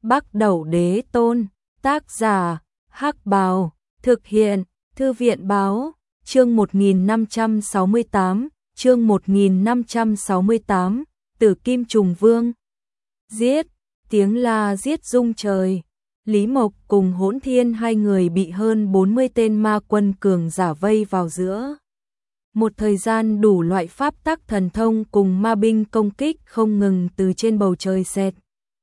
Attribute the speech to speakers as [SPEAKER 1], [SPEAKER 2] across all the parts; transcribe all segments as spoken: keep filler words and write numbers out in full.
[SPEAKER 1] Bắc Đẩu Đế Tôn, tác giả, Hắc Bào, thực hiện, Thư viện Báo, chương một nghìn năm trăm sáu mươi tám, chương một nghìn năm trăm sáu mươi tám, Tử Kim Trùng Vương. Giết, tiếng la giết rung trời. Lý Mộc cùng Hỗn Thiên hai người bị hơn bốn mươi tên ma quân cường giả vây vào giữa. Một thời gian đủ loại pháp tắc thần thông cùng ma binh công kích không ngừng từ trên bầu trời xẹt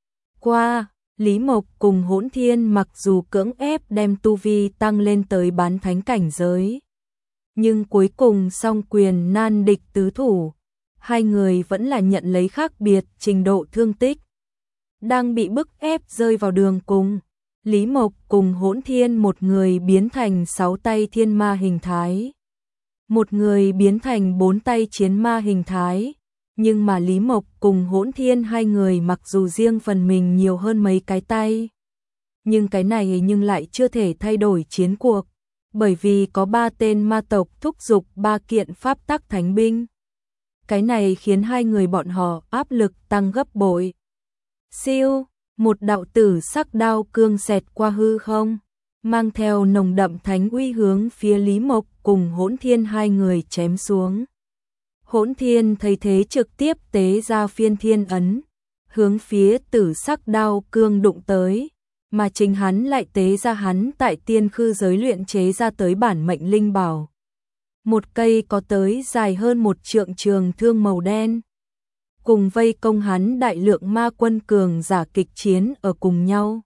[SPEAKER 1] qua. Lý Mộc cùng Hỗn Thiên mặc dù cưỡng ép đem tu vi tăng lên tới bán thánh cảnh giới, nhưng cuối cùng song quyền nan địch tứ thủ, hai người vẫn là nhận lấy khác biệt trình độ thương tích. Đang bị bức ép rơi vào đường cùng, Lý Mộc cùng Hỗn Thiên một người biến thành sáu tay thiên ma hình thái, một người biến thành bốn tay chiến ma hình thái. Nhưng mà Lý Mộc cùng Hỗn Thiên hai người mặc dù riêng phần mình nhiều hơn mấy cái tay, nhưng cái này nhưng lại chưa thể thay đổi chiến cuộc, bởi vì có ba tên ma tộc thúc giục ba kiện pháp tắc thánh binh. Cái này khiến hai người bọn họ áp lực tăng gấp bội. Siêu, một đạo tử sắc đao cương xẹt qua hư không, mang theo nồng đậm thánh uy hướng phía Lý Mộc cùng Hỗn Thiên hai người chém xuống. Hỗn Thiên thấy thế trực tiếp tế ra phiên thiên ấn, hướng phía tử sắc đao cương đụng tới, mà chính hắn lại tế ra hắn tại tiên khư giới luyện chế ra tới bản mệnh linh bảo. Một cây có tới dài hơn một trượng trường thương màu đen, cùng vây công hắn đại lượng ma quân cường giả kịch chiến ở cùng nhau.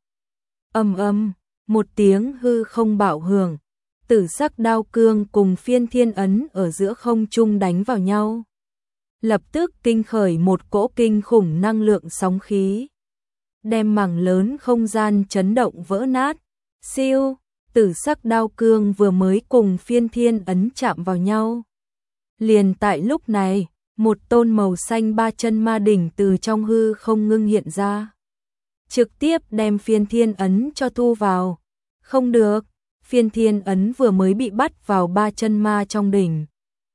[SPEAKER 1] Ầm ầm, một tiếng hư không bạo hưởng, tử sắc đao cương cùng phiên thiên ấn ở giữa không trung đánh vào nhau. Lập tức kinh khởi một cỗ kinh khủng năng lượng sóng khí, đem mảng lớn không gian chấn động vỡ nát. Siêu, tử sắc đao cương vừa mới cùng phiên thiên ấn chạm vào nhau. Liền tại lúc này, một tôn màu xanh ba chân ma đỉnh từ trong hư không ngưng hiện ra, trực tiếp đem phiên thiên ấn cho thu vào. Không được, phiên thiên ấn vừa mới bị bắt vào ba chân ma trong đỉnh.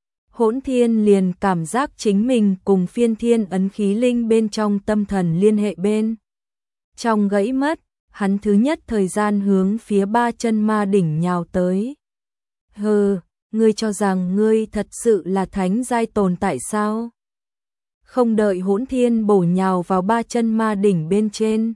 [SPEAKER 1] Hỗn Thiên liền cảm giác chính mình cùng phiên thiên ấn khí linh bên trong tâm thần liên hệ bên trong gãy mất, hắn thứ nhất thời gian hướng phía ba chân ma đỉnh nhào tới. Hừ, ngươi cho rằng ngươi thật sự là thánh giai tồn tại sao? Không đợi Hỗn Thiên bổ nhào vào ba chân ma đỉnh bên trên,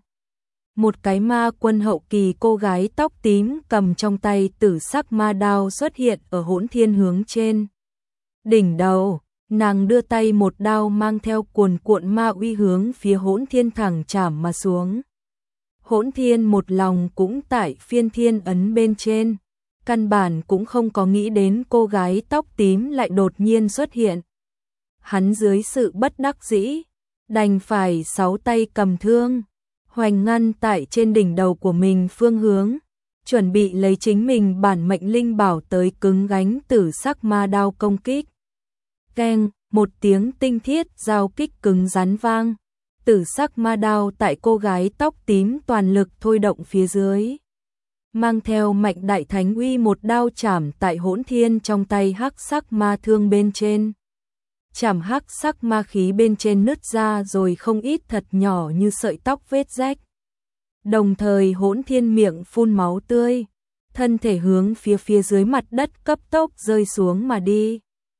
[SPEAKER 1] một cái ma quân hậu kỳ cô gái tóc tím cầm trong tay tử sắc ma đao xuất hiện ở Hỗn Thiên hướng trên đỉnh đầu. Nàng đưa tay một đao mang theo cuồn cuộn ma uy hướng phía Hỗn Thiên thẳng chảm mà xuống. Hỗn Thiên một lòng cũng tại phiên thiên ấn bên trên, căn bản cũng không có nghĩ đến cô gái tóc tím lại đột nhiên xuất hiện. Hắn dưới sự bất đắc dĩ, đành phải sáu tay cầm thương, hoành ngăn tại trên đỉnh đầu của mình phương hướng, chuẩn bị lấy chính mình bản mệnh linh bảo tới cứng gánh tử sắc ma đao công kích. Keng, một tiếng tinh thiết giao kích cứng rắn vang, tử sắc ma đao tại cô gái tóc tím toàn lực thôi động phía dưới, mang theo mạnh đại thánh uy một đao chảm tại Hỗn Thiên trong tay hắc sắc ma thương bên trên. Chảm hắc sắc ma khí bên trên nứt ra rồi không ít thật nhỏ như sợi tóc vết rách. Đồng thời Hỗn Thiên miệng phun máu tươi, thân thể hướng phía phía dưới mặt đất cấp tốc rơi xuống mà đi.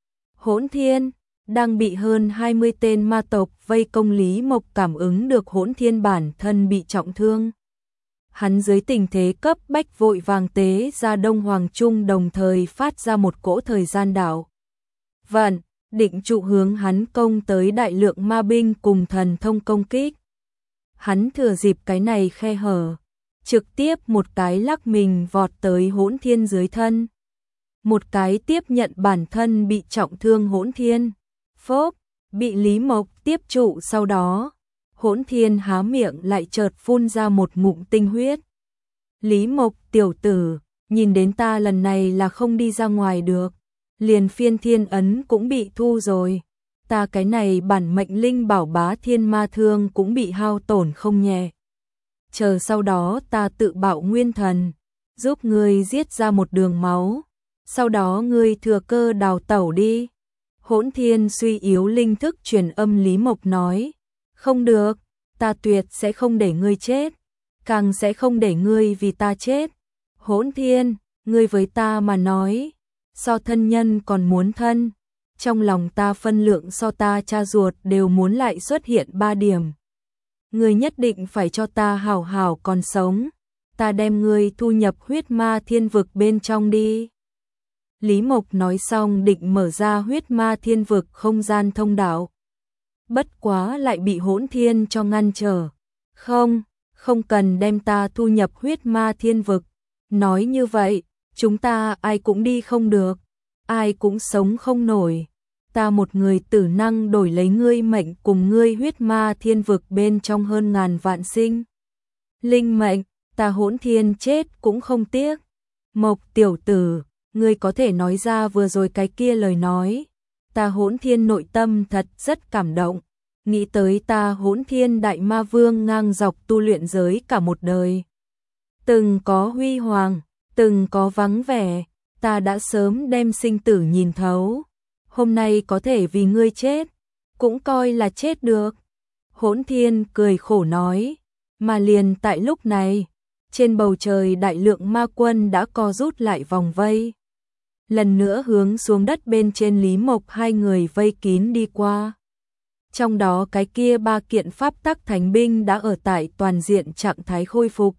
[SPEAKER 1] Hỗn Thiên đang bị hơn hai mươi tên ma tộc vây công. Lý Mộc cảm ứng được Hỗn Thiên bản thân bị trọng thương, hắn dưới tình thế cấp bách vội vàng tế ra Đông Hoàng Trung, đồng thời phát ra một cỗ thời gian đảo vận, định trụ hướng hắn công tới đại lượng ma binh cùng thần thông công kích. Hắn thừa dịp cái này khe hở, trực tiếp một cái lắc mình vọt tới Hỗn Thiên dưới thân, một cái tiếp nhận bản thân bị trọng thương Hỗn Thiên. Phốp, bị Lý Mộc tiếp trụ, sau đó Hỗn Thiên há miệng lại chợt phun ra một ngụm tinh huyết. Lý Mộc tiểu tử, nhìn đến ta lần này là không đi ra ngoài được, liền phiên thiên ấn cũng bị thu rồi, ta cái này bản mệnh linh bảo bá thiên ma thương cũng bị hao tổn không nhẹ. Chờ sau đó ta tự bạo nguyên thần, giúp ngươi giết ra một đường máu, sau đó ngươi thừa cơ đào tẩu đi. Hỗn Thiên suy yếu linh thức truyền âm Lý Mộc nói, không được, ta tuyệt sẽ không để ngươi chết. càng sẽ không để ngươi vì ta chết. Hỗn Thiên, ngươi với ta mà nói, so thân nhân còn muốn thân, trong lòng ta phân lượng so ta cha ruột đều muốn lại xuất hiện ba điểm. Ngươi nhất định phải cho ta hảo hảo còn sống, ta đem ngươi thu nhập huyết ma thiên vực bên trong đi. Lý Mộc nói xong định mở ra huyết ma thiên vực không gian thông đạo. Bất quá lại bị Hỗn Thiên cho ngăn trở. Không, không cần đem ta thu nhập huyết ma thiên vực. Nói như vậy, chúng ta ai cũng đi không được, ai cũng sống không nổi. Ta một người tử năng đổi lấy ngươi mệnh cùng ngươi huyết ma thiên vực bên trong hơn ngàn vạn sinh. Linh mệnh, ta Hỗn Thiên chết cũng không tiếc. Mộc tiểu tử, ngươi có thể nói ra vừa rồi cái kia lời nói. Ta Hỗn Thiên nội tâm thật rất cảm động. Nghĩ tới ta Hỗn Thiên đại ma vương ngang dọc tu luyện giới cả một đời. Từng có huy hoàng, từng có vắng vẻ, ta đã sớm đem sinh tử nhìn thấu. Hôm nay có thể vì ngươi chết, cũng coi là chết được. Hỗn Thiên cười khổ nói, mà liền tại lúc này, trên bầu trời đại lượng ma quân đã co rút lại vòng vây. Lần nữa hướng xuống đất bên trên Lý Mộc hai người vây kín đi qua. Trong đó cái kia ba kiện pháp tắc thánh binh đã ở tại toàn diện trạng thái khôi phục.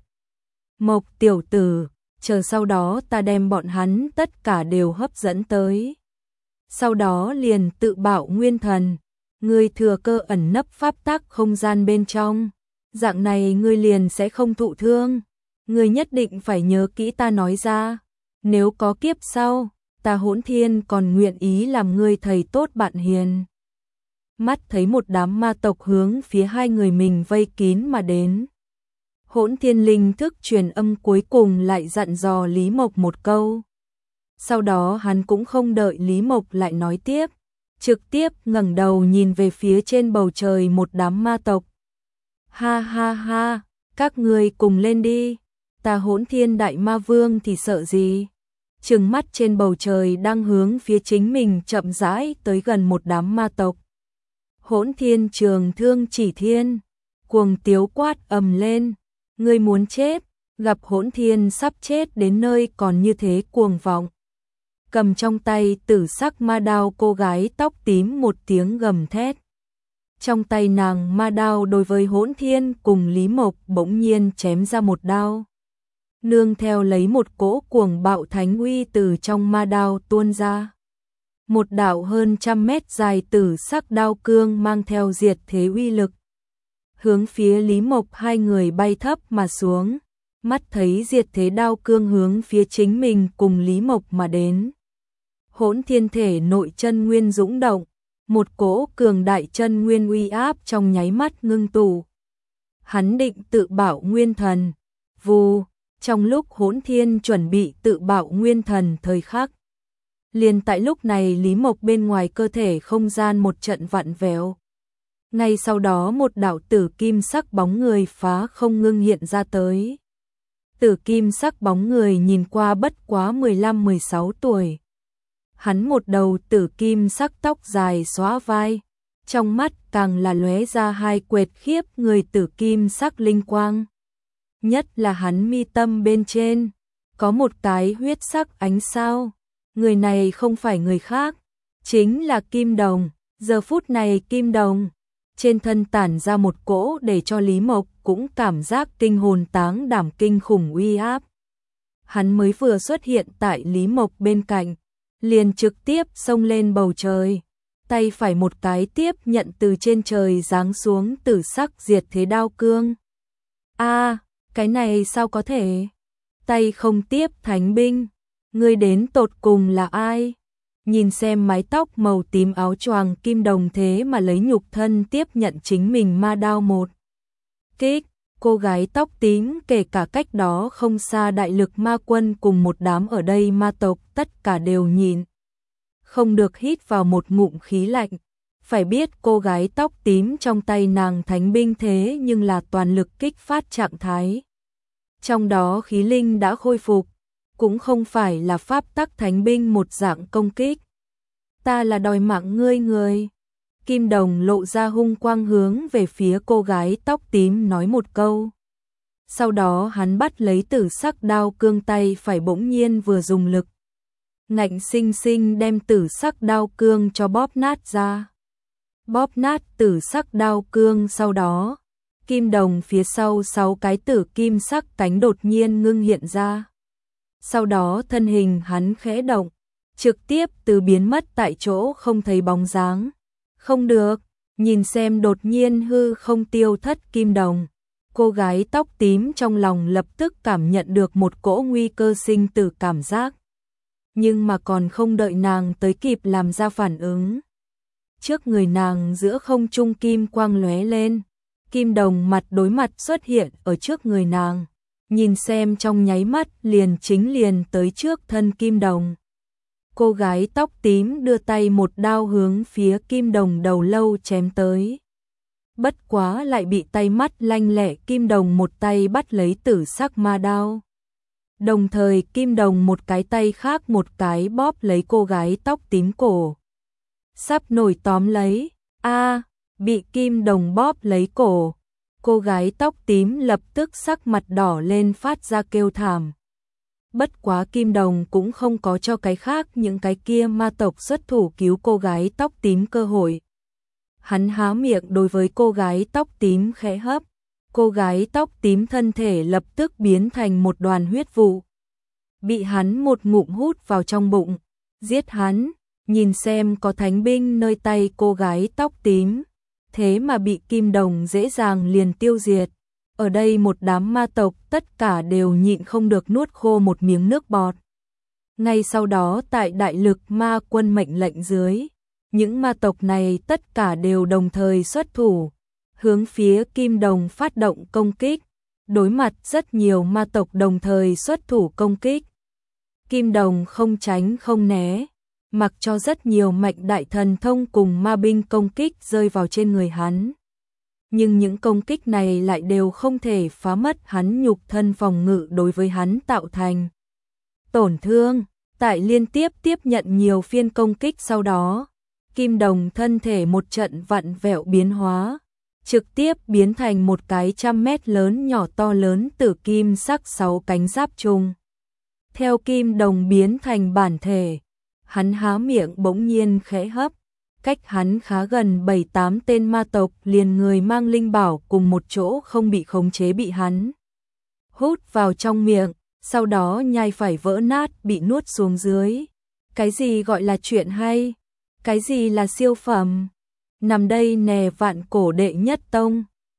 [SPEAKER 1] Mộc tiểu tử, chờ sau đó ta đem bọn hắn tất cả đều hấp dẫn tới. Sau đó liền tự bạo nguyên thần, ngươi thừa cơ ẩn nấp pháp tắc không gian bên trong. Dạng này ngươi liền sẽ không thụ thương. Ngươi nhất định phải nhớ kỹ ta nói ra. Nếu có kiếp sau, ta Hỗn Thiên còn nguyện ý làm ngươi thầy tốt bạn hiền. Mắt thấy một đám ma tộc hướng phía hai người mình vây kín mà đến. Hỗn Thiên linh thức truyền âm cuối cùng lại dặn dò Lý Mộc một câu. Sau đó hắn cũng không đợi Lý Mộc lại nói tiếp, trực tiếp ngẩng đầu nhìn về phía trên bầu trời một đám ma tộc. Ha ha ha, các ngươi cùng lên đi, ta Hỗn Thiên đại ma vương thì sợ gì? Trừng mắt trên bầu trời đang hướng phía chính mình chậm rãi tới gần một đám ma tộc. Hỗn Thiên trường thương chỉ thiên, cuồng tiếu quát ầm lên, ngươi muốn chết, gặp Hỗn Thiên sắp chết đến nơi còn như thế cuồng vọng. Cầm trong tay tử sắc ma đao cô gái tóc tím một tiếng gầm thét. Trong tay nàng ma đao đối với Hỗn Thiên cùng Lý Mộc bỗng nhiên chém ra một đao. Nương theo lấy một cỗ cuồng bạo thánh uy từ trong ma đao tuôn ra. Một đạo hơn trăm mét dài tử sắc đao cương mang theo diệt thế uy lực. Hướng phía Lý Mộc hai người bay thấp mà xuống, mắt thấy diệt thế đao cương hướng phía chính mình cùng Lý Mộc mà đến. Hỗn Thiên thể nội chân nguyên dũng động, một cỗ cường đại chân nguyên uy áp trong nháy mắt ngưng tụ. Hắn định tự bạo nguyên thần, vù, trong lúc Hỗn Thiên chuẩn bị tự bạo nguyên thần thời khắc. Liền tại lúc này Lý Mộc bên ngoài cơ thể không gian một trận vặn vẹo. Ngay sau đó một đạo tử kim sắc bóng người phá không ngưng hiện ra tới. Tử kim sắc bóng người nhìn qua bất quá mười lăm mười sáu tuổi. Hắn một đầu tử kim sắc tóc dài xóa vai, trong mắt càng là lóe ra hai quệt khiếp người tử kim sắc linh quang. Nhất là hắn mi tâm bên trên, có một cái huyết sắc ánh sao. Người này không phải người khác, chính là Kim Đồng. Giờ phút này Kim Đồng trên thân tản ra một cỗ để cho Lý Mộc cũng cảm giác kinh hồn táng đảm kinh khủng uy áp. Hắn mới vừa xuất hiện tại Lý Mộc bên cạnh, liền trực tiếp xông lên bầu trời, tay phải một cái tiếp nhận từ trên trời giáng xuống tử sắc diệt thế đao cương. A, cái này sao có thể? Tay không tiếp thánh binh, ngươi đến tột cùng là ai? Nhìn xem mái tóc màu tím áo choàng Kim Đồng thế mà lấy nhục thân tiếp nhận chính mình ma đao một kích. Cô gái tóc tím kể cả cách đó không xa đại lực ma quân cùng một đám ở đây ma tộc tất cả đều nhìn. Không được hít vào một ngụm khí lạnh. Phải biết cô gái tóc tím trong tay nàng thánh binh thế nhưng là toàn lực kích phát trạng thái. Trong đó khí linh đã khôi phục. Cũng không phải là pháp tắc thánh binh một dạng công kích. Ta là đòi mạng ngươi người. Kim Đồng lộ ra hung quang hướng về phía cô gái tóc tím nói một câu. Sau đó hắn bắt lấy tử sắc đao cương, tay phải bỗng nhiên vừa dùng lực, ngạnh sinh sinh đem tử sắc đao cương cho bóp nát ra. Bóp nát tử sắc đao cương sau đó, kim đồng phía sau sáu cái tử kim sắc cánh đột nhiên ngưng hiện ra. Sau đó thân hình hắn khẽ động, trực tiếp từ biến mất tại chỗ không thấy bóng dáng. Không được, nhìn xem đột nhiên hư không tiêu thất kim đồng. Cô gái tóc tím trong lòng lập tức cảm nhận được một cỗ nguy cơ sinh tử cảm giác. Nhưng mà còn không đợi nàng tới kịp làm ra phản ứng. Trước người nàng giữa không trung kim quang lóe lên, kim đồng mặt đối mặt xuất hiện ở trước người nàng. Nhìn xem trong nháy mắt liền chính liền tới trước thân kim đồng. Cô gái tóc tím đưa tay một đao hướng phía kim đồng đầu lâu chém tới. Bất quá lại bị tay mắt lanh lẹ kim đồng một tay bắt lấy tử sắc ma đao. Đồng thời kim đồng một cái tay khác một cái bóp lấy cô gái tóc tím cổ. Sắp nổi tóm lấy, a bị kim đồng bóp lấy cổ. Cô gái tóc tím lập tức sắc mặt đỏ lên phát ra kêu thảm. Bất quá kim đồng cũng không có cho cái khác những cái kia ma tộc xuất thủ cứu cô gái tóc tím cơ hội. Hắn há miệng đối với cô gái tóc tím khẽ hấp. Cô gái tóc tím thân thể lập tức biến thành một đoàn huyết vụ. Bị hắn một ngụm hút vào trong bụng. Giết hắn, nhìn xem có thánh binh nơi tay cô gái tóc tím. Thế mà bị kim đồng dễ dàng liền tiêu diệt. Ở đây một đám ma tộc tất cả đều nhịn không được nuốt khô một miếng nước bọt. Ngay sau đó tại đại lực ma quân mệnh lệnh dưới, những ma tộc này tất cả đều đồng thời xuất thủ, hướng phía kim đồng phát động công kích. Đối mặt rất nhiều ma tộc đồng thời xuất thủ công kích. Kim đồng không tránh không né, mặc cho rất nhiều mạch đại thần thông cùng ma binh công kích rơi vào trên người hắn. Nhưng những công kích này lại đều không thể phá mất hắn nhục thân phòng ngự đối với hắn tạo thành tổn thương. Tại liên tiếp tiếp nhận nhiều phiên công kích sau đó, kim đồng thân thể một trận vặn vẹo biến hóa, trực tiếp biến thành một cái trăm mét lớn nhỏ to lớn tử kim sắc sáu cánh giáp trùng. Theo kim đồng biến thành bản thể, hắn há miệng bỗng nhiên khẽ hấp. Cách hắn khá gần bảy tám tên ma tộc liền người mang linh bảo cùng một chỗ không bị khống chế bị hắn hút vào trong miệng, sau đó nhai phải vỡ nát bị nuốt xuống dưới. Cái gì gọi là chuyện hay? Cái gì là siêu phẩm? Nằm đây nè vạn cổ đệ nhất tông.